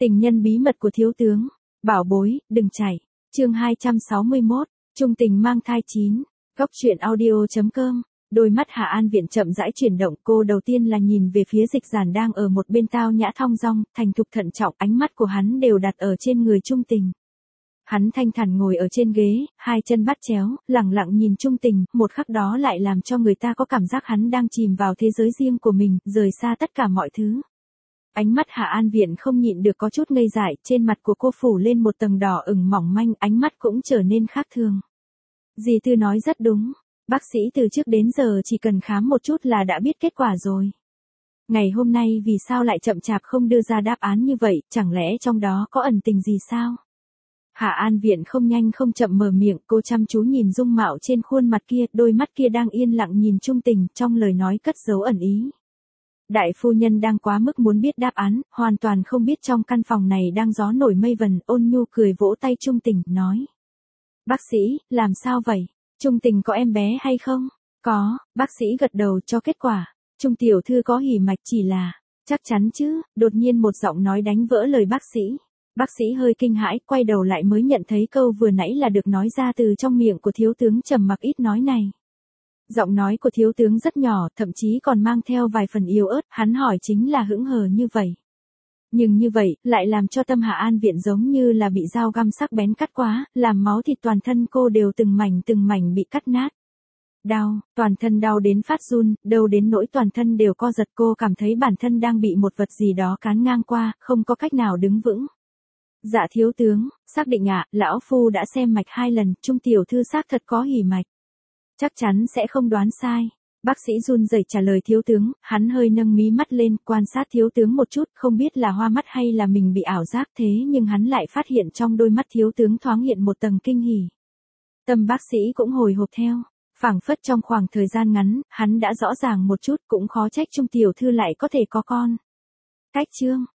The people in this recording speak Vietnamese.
Tình nhân bí mật của thiếu tướng. Bảo bối, đừng chạy. Chương 261. Trung tình mang thai 9. Góc truyện audio.com. Đôi mắt Hạ An Viện chậm rãi chuyển động, cô đầu tiên là nhìn về phía Dịch Giản đang ở một bên tao nhã thong dong, thành thục thận trọng, ánh mắt của hắn đều đặt ở trên người Trung Tình. Hắn thanh thản ngồi ở trên ghế, hai chân bắt chéo, lẳng lặng nhìn Trung Tình, một khắc đó lại làm cho người ta có cảm giác hắn đang chìm vào thế giới riêng của mình, rời xa tất cả mọi thứ. Ánh mắt Hạ An Viện không nhịn được có chút ngây dại, trên mặt của cô phủ lên một tầng đỏ ửng mỏng manh, ánh mắt cũng trở nên khác thường. Dì Tư nói rất đúng, bác sĩ từ trước đến giờ chỉ cần khám một chút là đã biết kết quả rồi. Ngày hôm nay vì sao lại chậm chạp không đưa ra đáp án như vậy, chẳng lẽ trong đó có ẩn tình gì sao? Hạ An Viện không nhanh không chậm mở miệng, cô chăm chú nhìn dung mạo trên khuôn mặt kia, đôi mắt kia đang yên lặng nhìn Trung Tình, trong lời nói cất giấu ẩn ý. Đại phu nhân đang quá mức muốn biết đáp án, hoàn toàn không biết trong căn phòng này đang gió nổi mây vần, ôn nhu cười vỗ tay Trung Tình, nói. Bác sĩ, làm sao vậy? Trung Tình có em bé hay không? Có, bác sĩ gật đầu cho kết quả. Trung tiểu thư có hỉ mạch, chỉ là, chắc chắn chứ, đột nhiên một giọng nói đánh vỡ lời bác sĩ. Bác sĩ hơi kinh hãi, quay đầu lại mới nhận thấy câu vừa nãy là được nói ra từ trong miệng của thiếu tướng trầm mặc ít nói này. Giọng nói của thiếu tướng rất nhỏ, thậm chí còn mang theo vài phần yếu ớt, hắn hỏi chính là hững hờ như vậy. Nhưng như vậy, lại làm cho tâm Hạ An Viện giống như là bị dao găm sắc bén cắt quá, làm máu thịt toàn thân cô đều từng mảnh bị cắt nát. Đau, toàn thân đau đến phát run, đau đến nỗi toàn thân đều co giật, cô cảm thấy bản thân đang bị một vật gì đó cán ngang qua, không có cách nào đứng vững. Dạ thiếu tướng, xác định ạ, lão phu đã xem mạch 2 lần, Trung tiểu thư xác thật có hỉ mạch. Chắc chắn sẽ không đoán sai. Bác sĩ run rẩy trả lời thiếu tướng, hắn hơi nâng mí mắt lên, quan sát thiếu tướng một chút, không biết là hoa mắt hay là mình bị ảo giác, thế nhưng hắn lại phát hiện trong đôi mắt thiếu tướng thoáng hiện một tầng kinh hỉ. Tâm bác sĩ cũng hồi hộp theo, phảng phất trong khoảng thời gian ngắn, hắn đã rõ ràng một chút, cũng khó trách Trung tiểu thư lại có thể có con. Cách chương,